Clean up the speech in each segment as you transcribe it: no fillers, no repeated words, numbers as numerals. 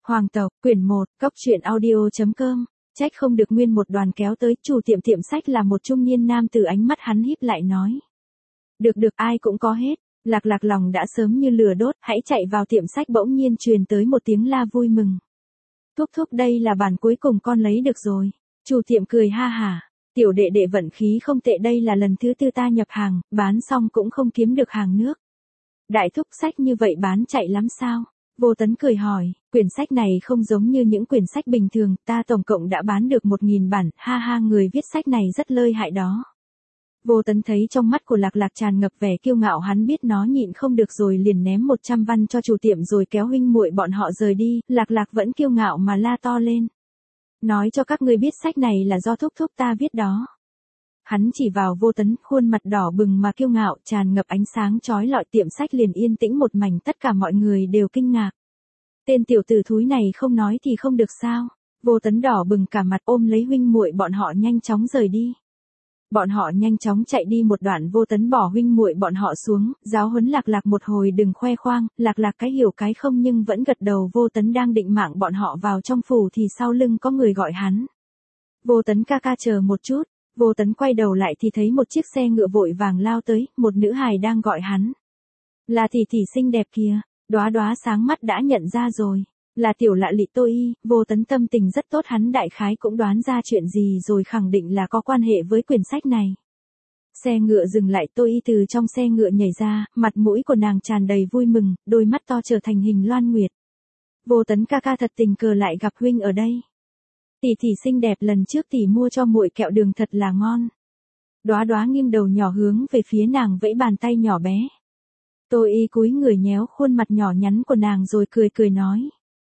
Hoàng tộc, quyển 1, cóc truyện audio.com. Trách không được nguyên một đoàn kéo tới, chủ tiệm tiệm sách là một trung niên nam tử, ánh mắt hắn híp lại nói. Được ai cũng có hết. Lạc Lạc lòng đã sớm như lửa đốt, hãy chạy vào tiệm sách, bỗng nhiên truyền tới một tiếng la vui mừng. Thúc đây là bản cuối cùng con lấy được rồi. Chủ tiệm cười ha hả. Tiểu đệ đệ vận khí không tệ, đây là lần thứ 4 ta nhập hàng, bán xong cũng không kiếm được hàng nước. Đại thúc, sách như vậy bán chạy lắm sao? Vô Tấn cười hỏi, quyển sách này không giống như những quyển sách bình thường, ta tổng cộng đã bán được 1.000 bản, ha ha, người viết sách này rất lợi hại đó. Vô Tấn thấy trong mắt của Lạc Lạc tràn ngập vẻ kiêu ngạo, hắn biết nó nhịn không được rồi liền ném 100 văn cho chủ tiệm rồi kéo huynh muội bọn họ rời đi. Lạc Lạc vẫn kiêu ngạo mà la to lên. Nói cho các ngươi biết sách này là do thúc ta viết đó. Hắn chỉ vào Vô Tấn, khuôn mặt đỏ bừng mà kiêu ngạo, tràn ngập ánh sáng chói lọi, tiệm sách liền yên tĩnh một mảnh, tất cả mọi người đều kinh ngạc. Tên tiểu tử thúi này không nói thì không được sao? Vô Tấn đỏ bừng cả mặt, ôm lấy huynh muội bọn họ nhanh chóng rời đi. Bọn họ nhanh chóng chạy đi một đoạn, Vô Tấn bỏ huynh muội bọn họ xuống, giáo huấn Lạc Lạc một hồi đừng khoe khoang. Lạc Lạc cái hiểu cái không nhưng vẫn gật đầu. Vô Tấn đang định mạng bọn họ vào trong phủ thì sau lưng có người gọi hắn. Vô Tấn ca chờ một chút. Vô Tấn quay đầu lại thì thấy một chiếc xe ngựa vội vàng lao tới, một nữ hài đang gọi hắn. Là tỷ xinh đẹp kìa. Đóa sáng mắt đã nhận ra rồi. Là tiểu lạ lị Tô Y. Vô Tấn tâm tình rất tốt, hắn đại khái cũng đoán ra chuyện gì rồi, khẳng định là có quan hệ với quyển sách này. Xe ngựa dừng lại, Tô Y từ trong xe ngựa nhảy ra, mặt mũi của nàng tràn đầy vui mừng, đôi mắt to trở thành hình loan nguyệt. Vô Tấn ca thật tình cờ lại gặp huynh ở đây. Tỷ xinh đẹp, lần trước tỷ mua cho muội kẹo đường thật là ngon. Đóa nghiêng đầu nhỏ hướng về phía nàng, vẫy bàn tay nhỏ bé. Tô Y cúi người nhéo khuôn mặt nhỏ nhắn của nàng rồi cười nói.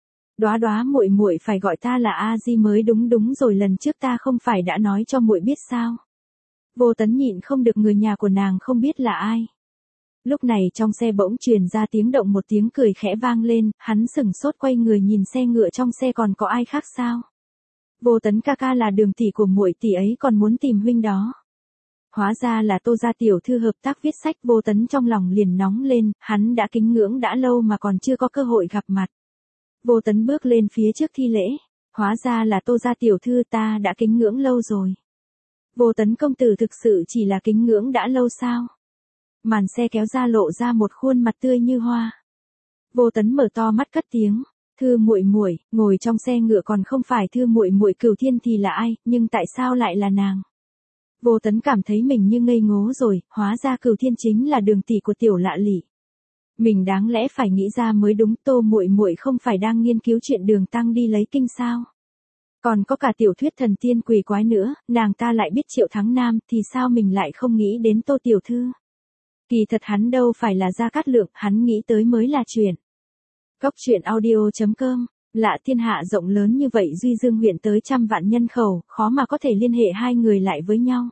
Đóa muội phải gọi ta là A Di mới đúng rồi, lần trước ta không phải đã nói cho muội biết sao? Vô Tấn nhịn không được, người nhà của nàng không biết là ai. Lúc này trong xe bỗng truyền ra tiếng động, một tiếng cười khẽ vang lên, hắn sửng sốt quay người nhìn xe ngựa, trong xe còn có ai khác sao? Vô Tấn ca là Đường tỷ của muội, tỷ ấy còn muốn tìm huynh đó. Hóa ra là Tô gia tiểu thư hợp tác viết sách. Vô Tấn trong lòng liền nóng lên, hắn đã kính ngưỡng đã lâu mà còn chưa có cơ hội gặp mặt. Vô Tấn bước lên phía trước thi lễ. Hóa ra là Tô gia tiểu thư, ta đã kính ngưỡng lâu rồi. Vô Tấn công tử thực sự chỉ là kính ngưỡng đã lâu sao? Màn xe kéo ra, lộ ra một khuôn mặt tươi như hoa. Vô Tấn mở to mắt cất tiếng. Thư muội, ngồi trong xe ngựa còn không phải Thư muội, Cửu Thiên thì là ai, nhưng tại sao lại là nàng? Vô Tấn cảm thấy mình như ngây ngố rồi, hóa ra Cửu Thiên chính là Đường tỷ của tiểu lạ lị. Mình đáng lẽ phải nghĩ ra mới đúng, Tô muội không phải đang nghiên cứu chuyện Đường Tăng đi lấy kinh sao? Còn có cả tiểu thuyết thần tiên quỷ quái nữa, nàng ta lại biết Triệu Thắng Nam, thì sao mình lại không nghĩ đến Tô tiểu thư? Kỳ thật hắn đâu phải là Gia Cát Lượng, hắn nghĩ tới mới là chuyện. Cóc truyện audio.com. Lạ thiên hạ rộng lớn như vậy, Duy Dương huyện tới 100 vạn nhân khẩu, khó mà có thể liên hệ hai người lại với nhau.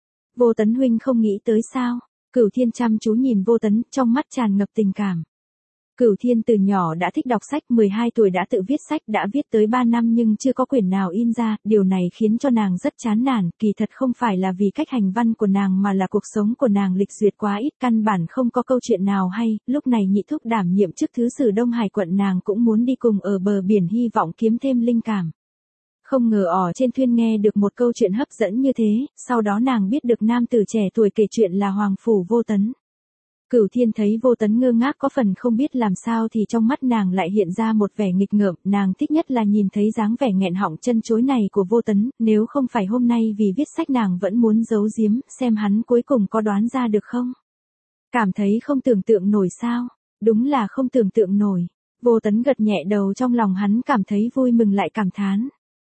Vô Tấn huynh không nghĩ tới sao? Cửu Thiên chăm chú nhìn Vô Tấn, trong mắt tràn ngập tình cảm. Cửu Thiên từ nhỏ đã thích đọc sách, 12 tuổi đã tự viết sách, đã viết tới 3 năm nhưng chưa có quyển nào in ra, điều này khiến cho nàng rất chán nản, kỳ thật không phải là vì cách hành văn của nàng mà là cuộc sống của nàng lịch duyệt quá ít, căn bản không có câu chuyện nào hay. Lúc này Nhị thúc đảm nhiệm chức thứ sử Đông Hải quận, nàng cũng muốn đi cùng ở bờ biển, hy vọng kiếm thêm linh cảm. Không ngờ ở trên thuyền nghe được một câu chuyện hấp dẫn như thế, sau đó nàng biết được nam tử trẻ tuổi kể chuyện là Hoàng phủ Vô Tấn. Cửu Thiên thấy Vô Tấn ngơ ngác có phần không biết làm sao thì trong mắt nàng lại hiện ra một vẻ nghịch ngợm, nàng thích nhất là nhìn thấy dáng vẻ nghẹn họng chân chối này của Vô Tấn, nếu không phải hôm nay vì viết sách nàng vẫn muốn giấu giếm, xem hắn cuối cùng có đoán ra được không. Cảm thấy không tưởng tượng nổi sao? Đúng là không tưởng tượng nổi. Vô Tấn gật nhẹ đầu, trong lòng hắn cảm thấy vui mừng lại cảm thán.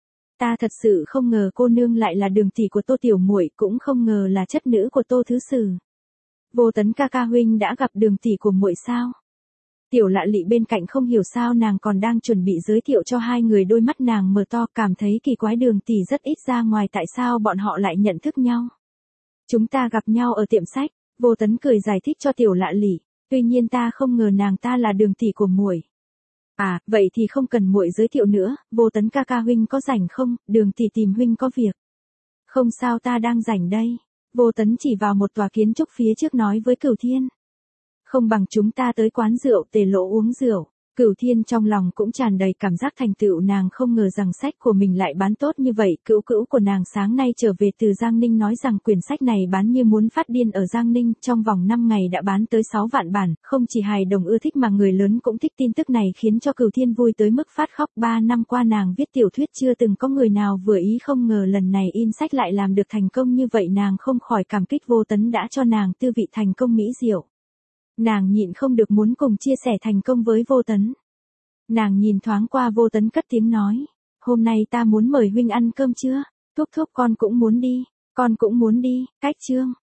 Ta thật sự không ngờ cô nương lại là Đường tỷ của Tô tiểu muội, cũng không ngờ là chất nữ của Tô thứ sử. Vô Tấn ca huynh đã gặp Đường tỷ của muội sao? Tiểu lạ lị bên cạnh không hiểu sao nàng còn đang chuẩn bị giới thiệu cho hai người, đôi mắt nàng mở to, cảm thấy kỳ quái, Đường tỷ rất ít ra ngoài, tại sao bọn họ lại nhận thức nhau? Chúng ta gặp nhau ở tiệm sách. Vô Tấn cười giải thích cho tiểu lạ lị, tuy nhiên ta không ngờ nàng ta là Đường tỷ của muội. À, vậy thì không cần muội giới thiệu nữa. Vô Tấn ca huynh có rảnh không, Đường tỷ tìm huynh có việc. Không sao, ta đang rảnh đây. Vô Tấn chỉ vào một tòa kiến trúc phía trước nói với Cửu Thiên. Không bằng chúng ta tới quán rượu Tề Lỗ uống rượu. Cửu Thiên trong lòng cũng tràn đầy cảm giác thành tựu, nàng không ngờ rằng sách của mình lại bán tốt như vậy. Cữu cữu của nàng sáng nay trở về từ Giang Ninh nói rằng quyển sách này bán như muốn phát điên ở Giang Ninh, trong vòng 5 ngày đã bán tới 6 vạn bản, không chỉ hài đồng ưa thích mà người lớn cũng thích. Tin tức này khiến cho Cửu Thiên vui tới mức phát khóc. 3 năm qua nàng viết tiểu thuyết chưa từng có người nào vừa ý, không ngờ lần này in sách lại làm được thành công như vậy, nàng không khỏi cảm kích Vô Tấn đã cho nàng tư vị thành công mỹ diệu. Nàng nhịn không được muốn cùng chia sẻ thành công với Vô Tấn. Nàng nhìn thoáng qua Vô Tấn cất tiếng nói, hôm nay ta muốn mời huynh ăn cơm chưa? Thúc thúc con cũng muốn đi, cách chương.